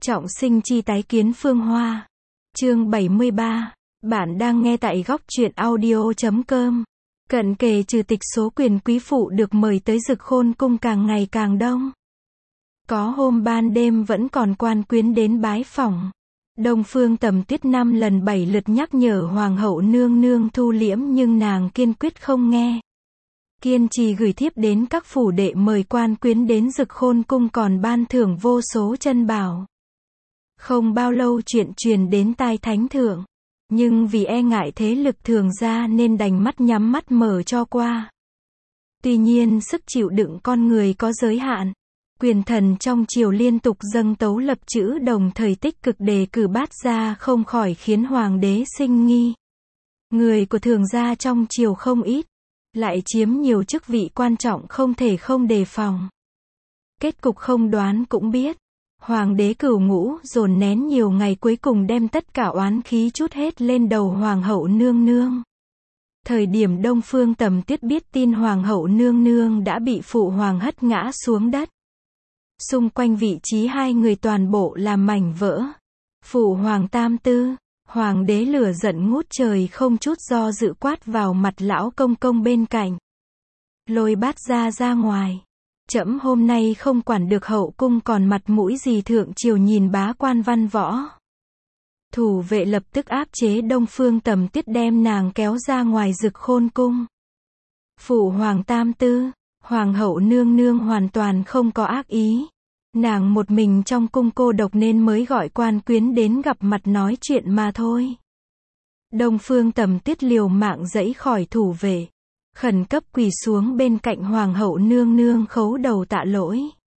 Trọng sinh chi tái kiến Phương Hoa. Chương 73. Bạn đang nghe tại góc truyện audio.com. Cận kề trừ tịch số quyền quý phụ được mời tới Dực Khôn cung càng ngày càng đông. Có hôm ban đêm vẫn còn quan quyến đến bái phỏng. Đông Phương Tầm Tuyết 5 lần 7 lượt nhắc nhở Hoàng hậu nương nương thu liễm nhưng nàng kiên quyết không nghe. Kiên trì gửi thiếp đến các phủ đệ mời quan quyến đến Dực Khôn cung còn ban thưởng vô số chân bảo. Không bao lâu chuyện truyền đến tai thánh thượng, nhưng vì e ngại thế lực Thường gia nên đành mắt nhắm mắt mở cho qua. Tuy nhiên sức chịu đựng con người có giới hạn. Quyền thần trong triều liên tục dâng tấu lập chữ đồng thời tích cực đề cử Bát gia không khỏi khiến hoàng đế sinh nghi. Người của Thường gia trong triều không ít, lại chiếm nhiều chức vị quan trọng không thể không đề phòng. Kết cục không đoán cũng biết. Hoàng đế Cửu Ngũ dồn nén nhiều ngày cuối cùng đem tất cả oán khí trút hết lên đầu Hoàng hậu nương nương. Thời điểm Đông Phương Tầm Tuyết biết tin Hoàng hậu nương nương đã bị phụ hoàng hất ngã xuống đất. Xung quanh vị trí hai người toàn bộ làm mảnh vỡ. Phụ hoàng tam tư, hoàng đế lửa giận ngút trời không chút do dự quát vào mặt lão công công bên cạnh. Lôi Bát gia ra ngoài. Trẫm hôm nay không quản được hậu cung còn mặt mũi gì thượng triều nhìn bá quan văn võ. Thủ vệ lập tức áp chế Đông Phương Tầm Tuyết đem nàng kéo ra ngoài Dực Khôn cung. Phụ hoàng tam tư, hoàng hậu nương nương hoàn toàn không có ác ý. Nàng một mình trong cung cô độc nên mới gọi quan quyến đến gặp mặt nói chuyện mà thôi. Đông Phương Tầm Tuyết liều mạng giãy khỏi thủ vệ. Khẩn cấp quỳ xuống bên cạnh Hoàng hậu nương nương khấu đầu tạ lỗi.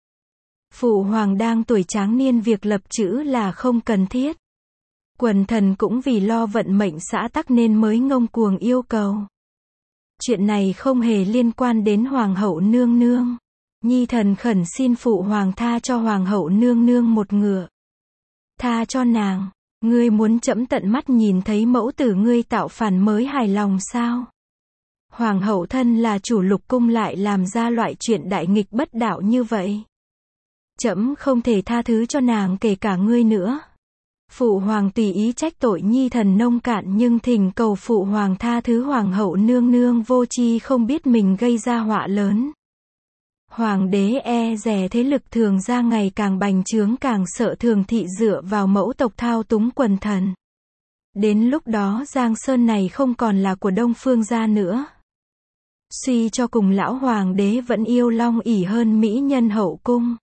Phụ hoàng đang tuổi tráng niên việc lập chữ là không cần thiết. Quần thần cũng vì lo vận mệnh xã tắc nên mới ngông cuồng yêu cầu. Chuyện này không hề liên quan đến Hoàng hậu nương nương. Nhi thần khẩn xin phụ hoàng tha cho Hoàng hậu nương nương một ngựa. Tha cho nàng, ngươi muốn trẫm tận mắt nhìn thấy mẫu tử ngươi tạo phản mới hài lòng sao? Hoàng hậu thân là chủ lục cung lại làm ra loại chuyện đại nghịch bất đạo như vậy. Trẫm không thể tha thứ cho nàng kể cả ngươi nữa. Phụ hoàng tùy ý trách tội nhi thần nông cạn nhưng thỉnh cầu phụ hoàng tha thứ Hoàng hậu nương nương vô tri không biết mình gây ra họa lớn. Hoàng đế e dè thế lực Thường gia ngày càng bành trướng càng sợ Thường thị dựa vào mẫu tộc thao túng quần thần. Đến lúc đó Giang Sơn này không còn là của Đông Phương gia nữa. Suy cho cùng lão hoàng đế vẫn yêu Long ỷ hơn mỹ nhân hậu cung.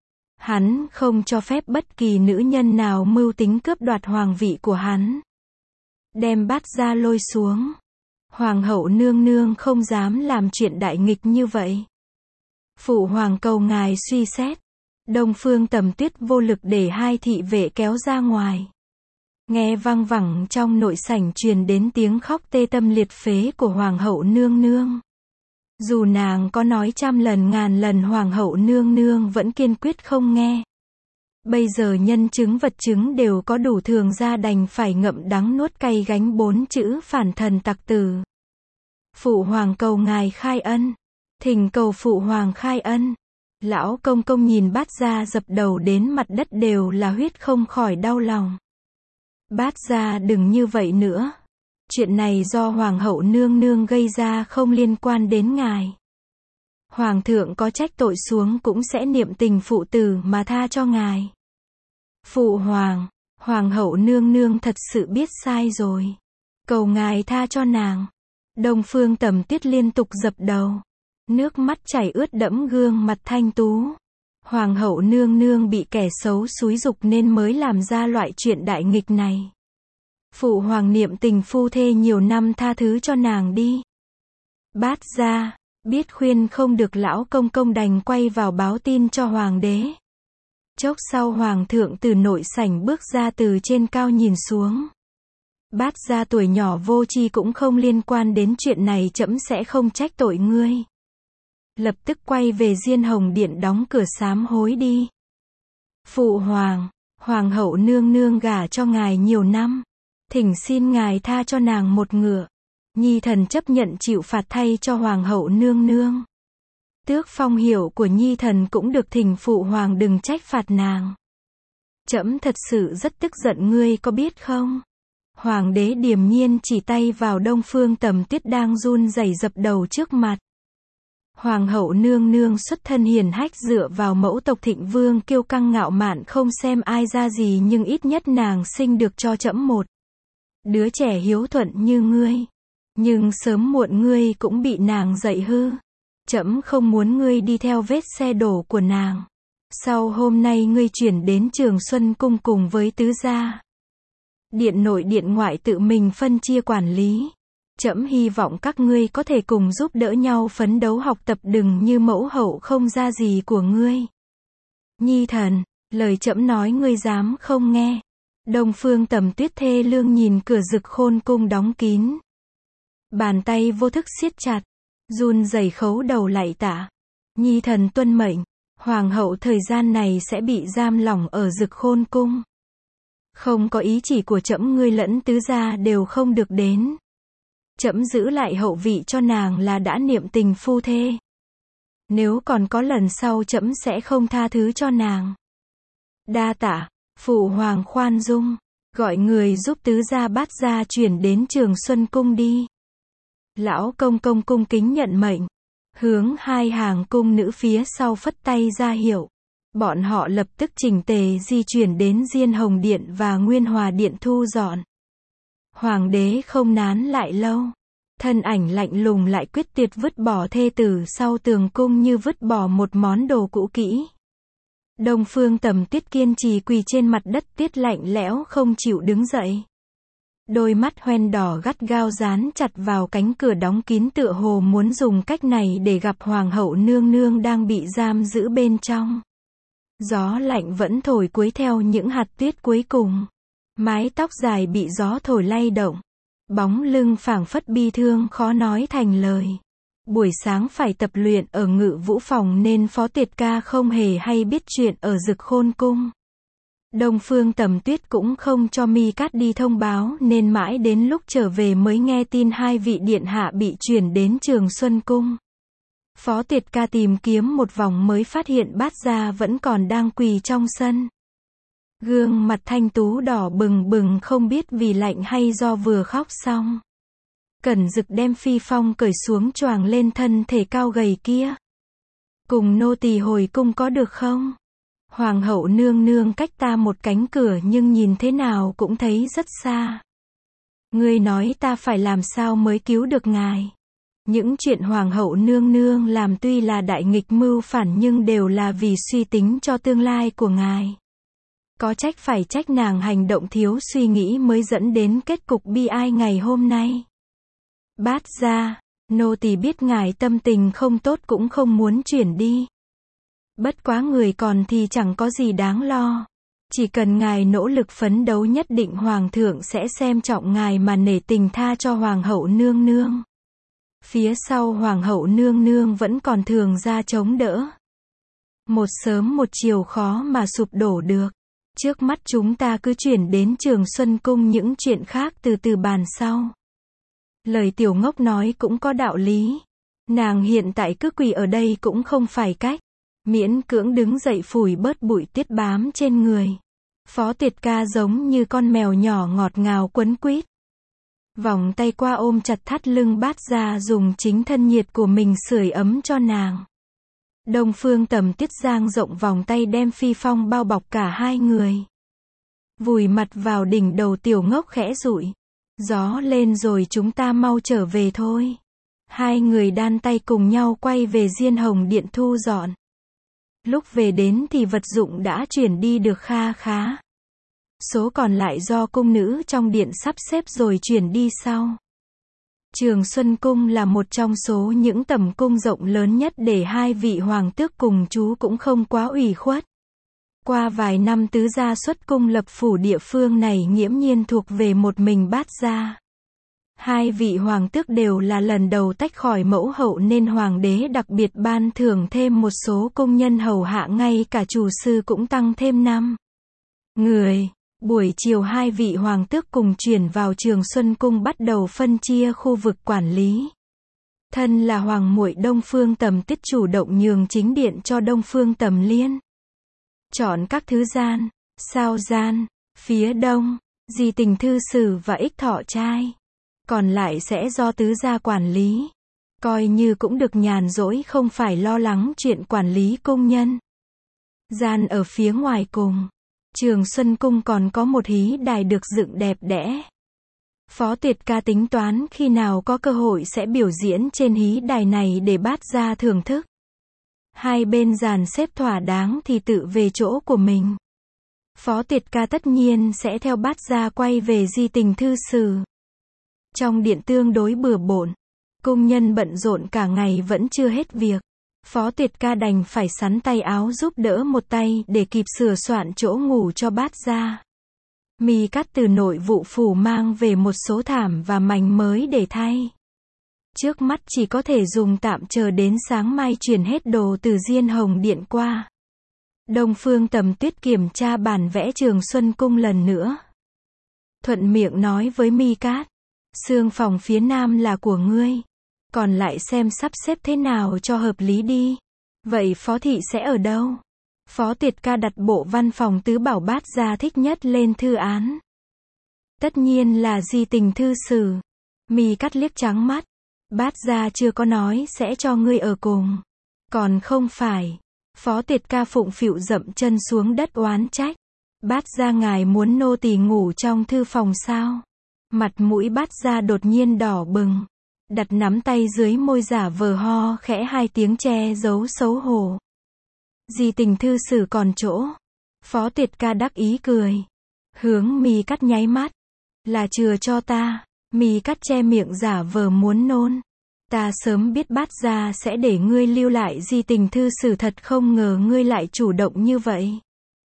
Hắn không cho phép bất kỳ nữ nhân nào mưu tính cướp đoạt hoàng vị của hắn. Đem Bát gia lôi xuống. Hoàng hậu nương nương không dám làm chuyện đại nghịch như vậy. Phụ hoàng cầu ngài suy xét. Đông Phương Tầm Tuyết vô lực để hai thị vệ kéo ra ngoài. Nghe văng vẳng trong nội sảnh truyền đến tiếng khóc tê tâm liệt phế của Hoàng hậu nương nương. Dù nàng có nói trăm lần ngàn lần Hoàng hậu nương nương vẫn kiên quyết không nghe. Bây giờ nhân chứng vật chứng đều có đủ Thường gia đành phải ngậm đắng nuốt cay gánh 4 chữ phản thần tặc tử. Phụ hoàng cầu ngài khai ân. Thỉnh cầu phụ hoàng khai ân. Lão công công nhìn Bát gia dập đầu đến mặt đất đều là huyết không khỏi đau lòng. Bát gia đừng như vậy nữa. Chuyện này do Hoàng hậu nương nương gây ra không liên quan đến ngài. Hoàng thượng có trách tội xuống cũng sẽ niệm tình phụ tử mà tha cho ngài. Phụ hoàng, Hoàng hậu nương nương thật sự biết sai rồi. Cầu ngài tha cho nàng. Đông Phương Tầm Tuyết liên tục dập đầu. Nước mắt chảy ướt đẫm gương mặt thanh tú. Hoàng hậu nương nương bị kẻ xấu xúi giục nên mới làm ra loại chuyện đại nghịch này. Phụ hoàng niệm tình phu thê nhiều năm tha thứ cho nàng đi. Bát gia, biết khuyên không được lão công công đành quay vào báo tin cho hoàng đế. Chốc sau hoàng thượng từ nội sảnh bước ra từ trên cao nhìn xuống. Bát gia tuổi nhỏ vô tri cũng không liên quan đến chuyện này trẫm sẽ không trách tội ngươi. Lập tức quay về Diên Hồng Điện đóng cửa sám hối đi. Phụ hoàng, Hoàng hậu nương nương gả cho ngài nhiều năm. Thỉnh xin ngài tha cho nàng một ngựa. Nhi thần chấp nhận chịu phạt thay cho Hoàng hậu nương nương. Tước phong hiệu của nhi thần cũng được thỉnh phụ hoàng đừng trách phạt nàng. Trẫm thật sự rất tức giận ngươi có biết không? Hoàng đế điềm nhiên chỉ tay vào Đông Phương Tầm Tuyết đang run rẩy dập đầu trước mặt. Hoàng hậu nương nương xuất thân hiền hách dựa vào mẫu tộc Thịnh Vương kiêu căng ngạo mạn không xem ai ra gì nhưng ít nhất nàng sinh được cho trẫm một đứa trẻ hiếu thuận như ngươi. Nhưng sớm muộn ngươi cũng bị nàng dạy hư. Trẫm không muốn ngươi đi theo vết xe đổ của nàng. Sau hôm nay ngươi chuyển đến Trường Xuân Cung cùng với tứ gia. Điện nội điện ngoại tự mình phân chia quản lý. Trẫm hy vọng các ngươi có thể cùng giúp đỡ nhau phấn đấu học tập đừng như mẫu hậu không ra gì của ngươi. Nhi thần, lời trẫm nói ngươi dám không nghe. Đông Phương Tầm Tuyết thê lương nhìn cửa Dực Khôn Cung đóng kín. Bàn tay vô thức siết chặt, run rẩy khấu đầu lạy tạ. Nhi thần tuân mệnh, hoàng hậu thời gian này sẽ bị giam lỏng ở Dực Khôn Cung. Không có ý chỉ của trẫm ngươi lẫn tứ gia đều không được đến. Trẫm giữ lại hậu vị cho nàng là đã niệm tình phu thê. Nếu còn có lần sau trẫm sẽ không tha thứ cho nàng. Đa tạ, phụ hoàng khoan dung, gọi người giúp tứ gia bát gia chuyển đến Trường Xuân Cung đi. Lão công công cung kính nhận mệnh, hướng hai hàng cung nữ phía sau phất tay ra hiệu. Bọn họ lập tức chỉnh tề di chuyển đến Diên Hồng Điện và Nguyên Hòa Điện thu dọn. Hoàng đế không nán lại lâu. Thân ảnh lạnh lùng lại quyết tuyệt vứt bỏ thê tử sau tường cung như vứt bỏ một món đồ cũ kỹ. Đông Phương Tầm Tuyết kiên trì quỳ trên mặt đất tiết lạnh lẽo không chịu đứng dậy. Đôi mắt hoen đỏ gắt gao dán chặt vào cánh cửa đóng kín tựa hồ muốn dùng cách này để gặp hoàng hậu nương nương đang bị giam giữ bên trong. Gió lạnh vẫn thổi cuối theo những hạt tuyết cuối cùng. Mái tóc dài bị gió thổi lay động. Bóng lưng phảng phất bi thương khó nói thành lời. Buổi sáng phải tập luyện ở Ngự Vũ Phòng nên Phó Tiệt Ca không hề hay biết chuyện ở Dực Khôn Cung. Đông Phương Tầm Tuyết cũng không cho Mi Cát đi thông báo nên mãi đến lúc trở về mới nghe tin hai vị điện hạ bị chuyển đến Trường Xuân Cung. Phó Tiệt Ca tìm kiếm một vòng mới phát hiện bát gia vẫn còn đang quỳ trong sân. Gương mặt thanh tú đỏ bừng bừng không biết vì lạnh hay do vừa khóc xong. Cẩn Dực đem phi phong cởi xuống choàng lên thân thể cao gầy kia. Cùng nô tỳ hồi cung có được không? Hoàng hậu nương nương cách ta một cánh cửa nhưng nhìn thế nào cũng thấy rất xa. Ngươi nói ta phải làm sao mới cứu được ngài? Những chuyện hoàng hậu nương nương làm tuy là đại nghịch mưu phản nhưng đều là vì suy tính cho tương lai của ngài. Có trách phải trách nàng hành động thiếu suy nghĩ mới dẫn đến kết cục bi ai ngày hôm nay. Bát gia, nô tỳ biết ngài tâm tình không tốt cũng không muốn chuyển đi. Bất quá người còn thì chẳng có gì đáng lo. Chỉ cần ngài nỗ lực phấn đấu nhất định hoàng thượng sẽ xem trọng ngài mà nể tình tha cho hoàng hậu nương nương. Phía sau hoàng hậu nương nương vẫn còn thường ra chống đỡ. Một sớm một chiều khó mà sụp đổ được. Trước mắt chúng ta cứ chuyển đến Trường Xuân Cung những chuyện khác từ từ bàn sau. Lời tiểu ngốc nói cũng có đạo lý. Nàng hiện tại cứ quỳ ở đây cũng không phải cách. Miễn cưỡng đứng dậy phủi bớt bụi tuyết bám trên người. Phó Tiệt Ca giống như con mèo nhỏ ngọt ngào quấn quýt. Vòng tay qua ôm chặt thắt lưng bát gia dùng chính thân nhiệt của mình sưởi ấm cho nàng. Đông Phương Tầm Tuyết giang rộng vòng tay đem phi phong bao bọc cả hai người. Vùi mặt vào đỉnh đầu tiểu ngốc khẽ dụi. Gió lên rồi chúng ta mau trở về thôi. Hai người đan tay cùng nhau quay về Diên Hồng Điện thu dọn. Lúc về đến thì vật dụng đã chuyển đi được kha khá. Số còn lại do cung nữ trong điện sắp xếp rồi chuyển đi sau. Trường Xuân Cung là một trong số những tầm cung rộng lớn nhất để hai vị hoàng tước cùng chú cũng không quá ủy khuất. Qua vài năm tứ gia xuất cung lập phủ địa phương này nghiễm nhiên thuộc về một mình bát gia. Hai vị hoàng tước đều là lần đầu tách khỏi mẫu hậu nên hoàng đế đặc biệt ban thưởng thêm một số công nhân hầu hạ ngay cả chủ sư cũng tăng thêm 5 người. Buổi chiều hai vị hoàng tước cùng chuyển vào Trường Xuân Cung bắt đầu phân chia khu vực quản lý. Thân là hoàng muội Đông Phương Tầm Tuyết chủ động nhường chính điện cho Đông Phương Tầm Liên. Chọn các thứ gian, Sao gian, phía đông, Di Tình Thư Sử và Ích Thọ Trai. Còn lại sẽ do tứ gia quản lý. Coi như cũng được nhàn rỗi không phải lo lắng chuyện quản lý cung nhân. Gian ở phía ngoài cùng. Trường Xuân Cung còn có một hí đài được dựng đẹp đẽ. Phó Tuyệt Ca tính toán khi nào có cơ hội sẽ biểu diễn trên hí đài này để Bát Gia thưởng thức. Hai bên dàn xếp thỏa đáng thì tự về chỗ của mình. Phó Tuyệt Ca tất nhiên sẽ theo Bát Gia quay về Di Tình Thư Sử. Trong điện tương đối bừa bộn, cung nhân bận rộn cả ngày vẫn chưa hết việc. Phó Tuyệt Ca đành phải xắn tay áo giúp đỡ một tay để kịp sửa soạn chỗ ngủ cho Bát Gia. Mi Cát từ nội vụ phủ mang về một số thảm và mành mới để thay. Trước mắt chỉ có thể dùng tạm chờ đến sáng mai chuyển hết đồ từ Diên Hồng Điện qua. Đông Phương Tầm Tuyết kiểm tra bản vẽ Trường Xuân Cung lần nữa. Thuận miệng nói với Mi Cát, xương phòng phía nam là của ngươi. Còn lại xem sắp xếp thế nào cho hợp lý đi. Vậy Phó Thị sẽ ở đâu? Phó Tuyệt Ca đặt bộ văn phòng tứ bảo Bát Gia thích nhất lên thư án. Tất nhiên là Di Tình Thư Sử. Mi Cát liếc trắng mắt. Bát Gia chưa có nói sẽ cho ngươi ở cùng. Còn không phải. Phó Tuyệt Ca phụng phịu dậm chân xuống đất oán trách. Bát Gia ngài muốn nô tỳ ngủ trong thư phòng sao? Mặt mũi Bát Gia đột nhiên đỏ bừng. Đặt nắm tay dưới môi giả vờ ho khẽ hai tiếng che giấu xấu hổ. Di Tình Thư Sử còn chỗ. Phó Tuyệt Ca đắc ý cười. Hướng Mi Cát nháy mắt. Là chừa cho ta. Mi Cát che miệng giả vờ muốn nôn. Ta sớm biết Bát Gia sẽ để ngươi lưu lại Di Tình Thư Sử, thật không ngờ ngươi lại chủ động như vậy.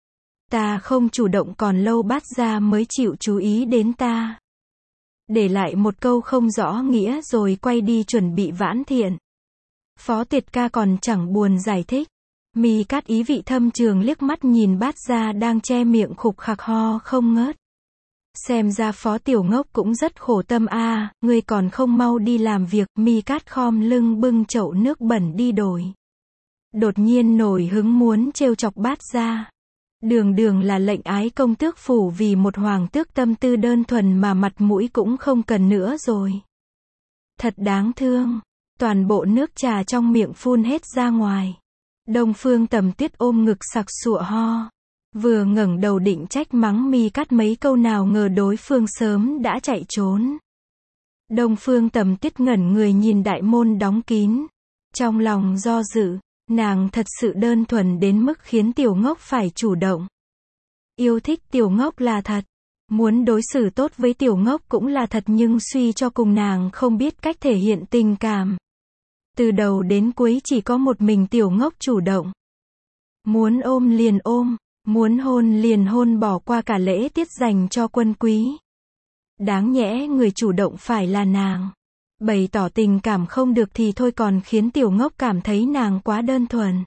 Ta không chủ động còn lâu Bát Gia mới chịu chú ý đến ta. Để lại một câu không rõ nghĩa rồi quay đi chuẩn bị vãn thiện. Phó Tuyệt Ca còn chẳng buồn giải thích. Mi Cát ý vị thâm trường liếc mắt nhìn Bát Gia đang che miệng khục khặc ho không ngớt. Xem ra Phó Tiểu Ngốc cũng rất khổ tâm a, ngươi còn không mau đi làm việc. Mi Cát khom lưng bưng chậu nước bẩn đi đổi. Đột nhiên nổi hứng muốn trêu chọc Bát Gia. Đường đường là lệnh ái công tước phủ, vì một hoàng tước tâm tư đơn thuần mà mặt mũi cũng không cần nữa rồi. Thật đáng thương. Toàn bộ nước trà trong miệng phun hết ra ngoài. Đông Phương Tầm Tuyết ôm ngực sặc sụa ho. Vừa ngẩng đầu định trách mắng Mi Cát mấy câu, nào ngờ đối phương sớm đã chạy trốn. Đông Phương Tầm Tuyết ngẩn người nhìn đại môn đóng kín. Trong lòng do dự, nàng thật sự đơn thuần đến mức khiến Tiểu Ngốc phải chủ động. Yêu thích Tiểu Ngốc là thật. Muốn đối xử tốt với Tiểu Ngốc cũng là thật, nhưng suy cho cùng nàng không biết cách thể hiện tình cảm. Từ đầu đến cuối chỉ có một mình Tiểu Ngốc chủ động. Muốn ôm liền ôm, muốn hôn liền hôn, bỏ qua cả lễ tiết dành cho quân quý. Đáng nhẽ người chủ động phải là nàng. Bày tỏ tình cảm không được thì thôi, còn khiến Tiểu Ngốc cảm thấy nàng quá đơn thuần.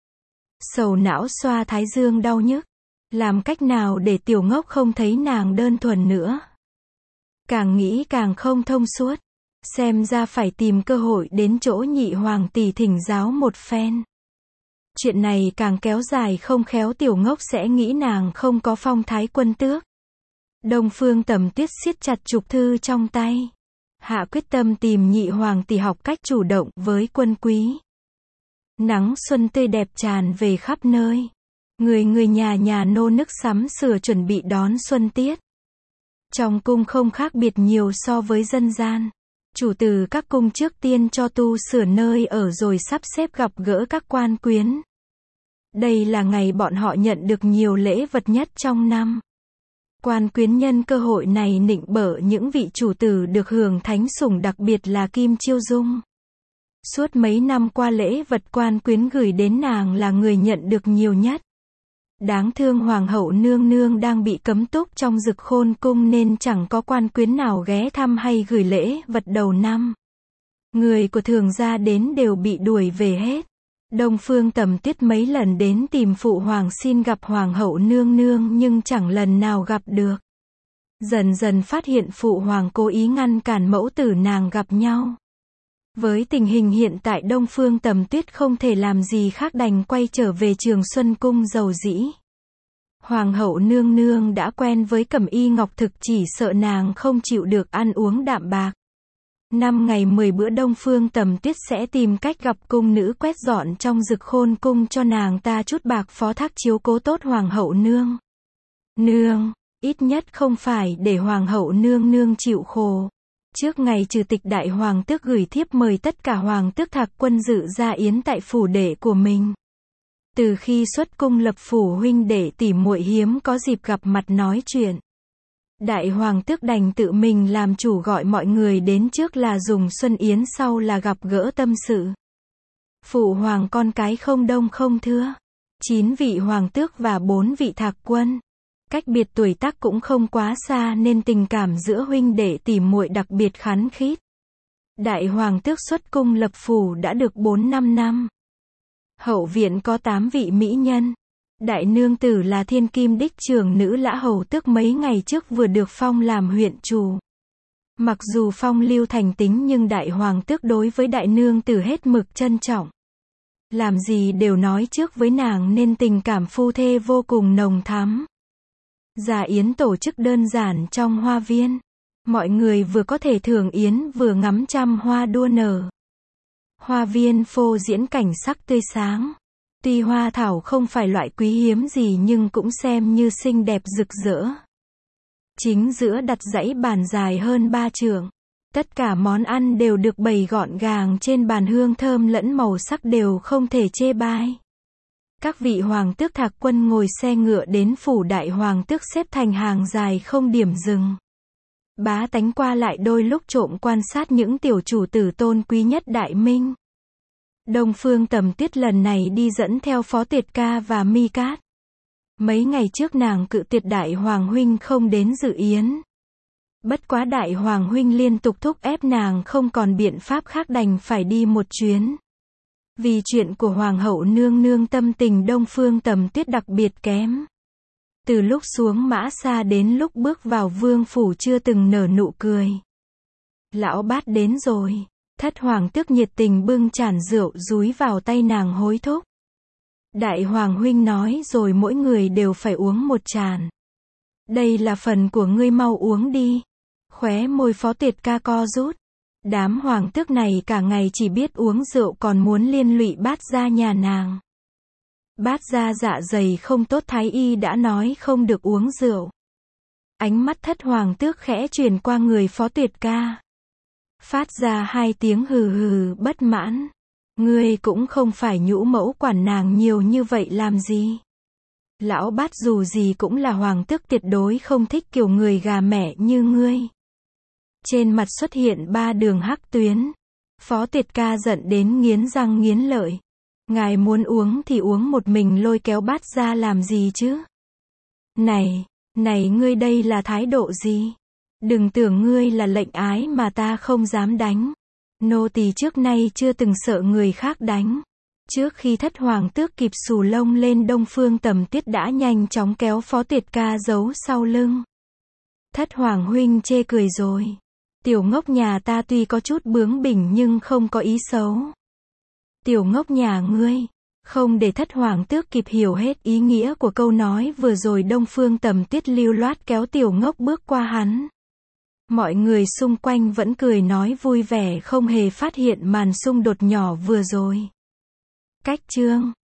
Sầu não xoa thái dương đau nhức. Làm cách nào để Tiểu Ngốc không thấy nàng đơn thuần nữa? Càng nghĩ càng không thông suốt. Xem ra phải tìm cơ hội đến chỗ nhị hoàng tỷ thỉnh giáo một phen. Chuyện này càng kéo dài không khéo Tiểu Ngốc sẽ nghĩ nàng không có phong thái quân tước. Đông Phương Tầm Tuyết siết chặt trục thư trong tay. Hạ quyết tâm tìm nhị hoàng tỷ học cách chủ động với quân quý. Nắng xuân tươi đẹp tràn về khắp nơi. Người nhà nhà nô nức sắm sửa chuẩn bị đón xuân tiết. Trong cung không khác biệt nhiều so với dân gian. Chủ từ các cung trước tiên cho tu sửa nơi ở rồi sắp xếp gặp gỡ các quan quyến. Đây là ngày bọn họ nhận được nhiều lễ vật nhất trong năm. Quan quyến nhân cơ hội này nịnh bợ những vị chủ tử được hưởng thánh sủng, đặc biệt là Kim Chiêu Dung. Suốt mấy năm qua lễ vật quan quyến gửi đến nàng là người nhận được nhiều nhất. Đáng thương hoàng hậu nương nương đang bị cấm túc trong Dực Khôn cung nên chẳng có quan quyến nào ghé thăm hay gửi lễ vật đầu năm. Người của thường gia đến đều bị đuổi về hết. Đông Phương Tầm Tuyết mấy lần đến tìm phụ hoàng xin gặp hoàng hậu nương nương nhưng chẳng lần nào gặp được. Dần dần phát hiện phụ hoàng cố ý ngăn cản mẫu tử nàng gặp nhau. Với tình hình hiện tại Đông Phương Tầm Tuyết không thể làm gì khác đành quay trở về Trường Xuân Cung rầu rĩ. Hoàng hậu nương nương đã quen với Cẩm Y Ngọc thực chỉ sợ nàng không chịu được ăn uống đạm bạc. 5 ngày 10 bữa Đông Phương Tầm Tuyết sẽ tìm cách gặp cung nữ quét dọn trong Dực Khôn cung cho nàng ta chút bạc phó thác chiếu cố tốt Hoàng hậu nương nương, ít nhất không phải để Hoàng hậu nương nương chịu khổ. Trước ngày trừ tịch đại hoàng tước gửi thiếp mời tất cả hoàng tước Thạc quân dự ra yến tại phủ đệ của mình. Từ khi xuất cung lập phủ huynh đệ tỷ muội hiếm có dịp gặp mặt nói chuyện. Đại hoàng tước đành tự mình làm chủ gọi mọi người đến, trước là dùng xuân yến, sau là gặp gỡ tâm sự. Phụ hoàng con cái không đông không thưa. 9 vị hoàng tước và 4 vị thạc quân. Cách biệt tuổi tác cũng không quá xa nên tình cảm giữa huynh đệ tỷ muội đặc biệt khăng khít. Đại hoàng tước xuất cung lập phủ đã được 4-5 năm. Hậu viện có 8 vị mỹ nhân. Đại nương tử là thiên kim đích trưởng nữ Lã Hầu Tước mấy ngày trước vừa được phong làm huyện chủ. Mặc dù phong lưu thành tính nhưng đại hoàng tước đối với đại nương tử hết mực trân trọng. Làm gì đều nói trước với nàng nên tình cảm phu thê vô cùng nồng thắm. Dạ yến tổ chức đơn giản trong hoa viên. Mọi người vừa có thể thưởng yến vừa ngắm trăm hoa đua nở. Hoa viên phô diễn cảnh sắc tươi sáng. Tuy hoa thảo không phải loại quý hiếm gì nhưng cũng xem như xinh đẹp rực rỡ. Chính giữa đặt dãy bàn dài hơn 3 trượng. Tất cả món ăn đều được bày gọn gàng trên bàn, hương thơm lẫn màu sắc đều không thể chê bai. Các vị hoàng tước Thạc quân ngồi xe ngựa đến phủ đại hoàng tước xếp thành hàng dài không điểm dừng. Bá tánh qua lại đôi lúc trộm quan sát những tiểu chủ tử tôn quý nhất Đại Minh. Đông Phương Tầm Tuyết lần này đi dẫn theo Phó Tiệt Ca và Mi Cát. Mấy ngày trước nàng cự tuyệt đại hoàng huynh không đến dự yến. Bất quá đại hoàng huynh liên tục thúc ép nàng không còn biện pháp khác đành phải đi một chuyến. Vì chuyện của hoàng hậu nương nương tâm tình Đông Phương Tầm Tuyết đặc biệt kém. Từ lúc xuống mã xa đến lúc bước vào vương phủ chưa từng nở nụ cười. Lão bát đến rồi. Thất hoàng tước nhiệt tình bưng chản rượu dúi vào tay nàng hối thúc. Đại hoàng huynh nói rồi mỗi người đều phải uống một tràn. Đây là phần của ngươi, mau uống đi. Khóe môi Phó Tiệt Ca co rút. Đám hoàng tước này cả ngày chỉ biết uống rượu còn muốn liên lụy Bát gia nhà nàng. Bát gia dạ dày không tốt, thái y đã nói không được uống rượu. Ánh mắt thất hoàng tước khẽ chuyển qua người Phó Tiệt Ca. Phát ra 2 tiếng hừ hừ bất mãn. Ngươi cũng không phải nhũ mẫu quản nàng nhiều như vậy làm gì. Lão Bát dù gì cũng là hoàng tước, tuyệt đối không thích kiểu người gà mẹ như ngươi. Trên mặt xuất hiện 3 đường hắc tuyến. Phó Tiệt Ca giận đến nghiến răng nghiến lợi. Ngài muốn uống thì uống một mình, lôi kéo Bát ra làm gì chứ? Này ngươi đây là thái độ gì? Đừng tưởng ngươi là lệnh ái mà ta không dám đánh. Nô tỳ trước nay chưa từng sợ người khác đánh. Trước khi thất hoàng tước kịp xù lông lên, Đông Phương Tầm Tuyết đã nhanh chóng kéo Phó Tiệt Ca giấu sau lưng. Thất hoàng huynh chê cười rồi. Tiểu ngốc nhà ta tuy có chút bướng bỉnh nhưng không có ý xấu. Tiểu ngốc nhà ngươi. Không để thất hoàng tước kịp hiểu hết ý nghĩa của câu nói vừa rồi, Đông Phương Tầm Tuyết lưu loát kéo tiểu ngốc bước qua hắn. Mọi người xung quanh vẫn cười nói vui vẻ, không hề phát hiện màn xung đột nhỏ vừa rồi. Cách chương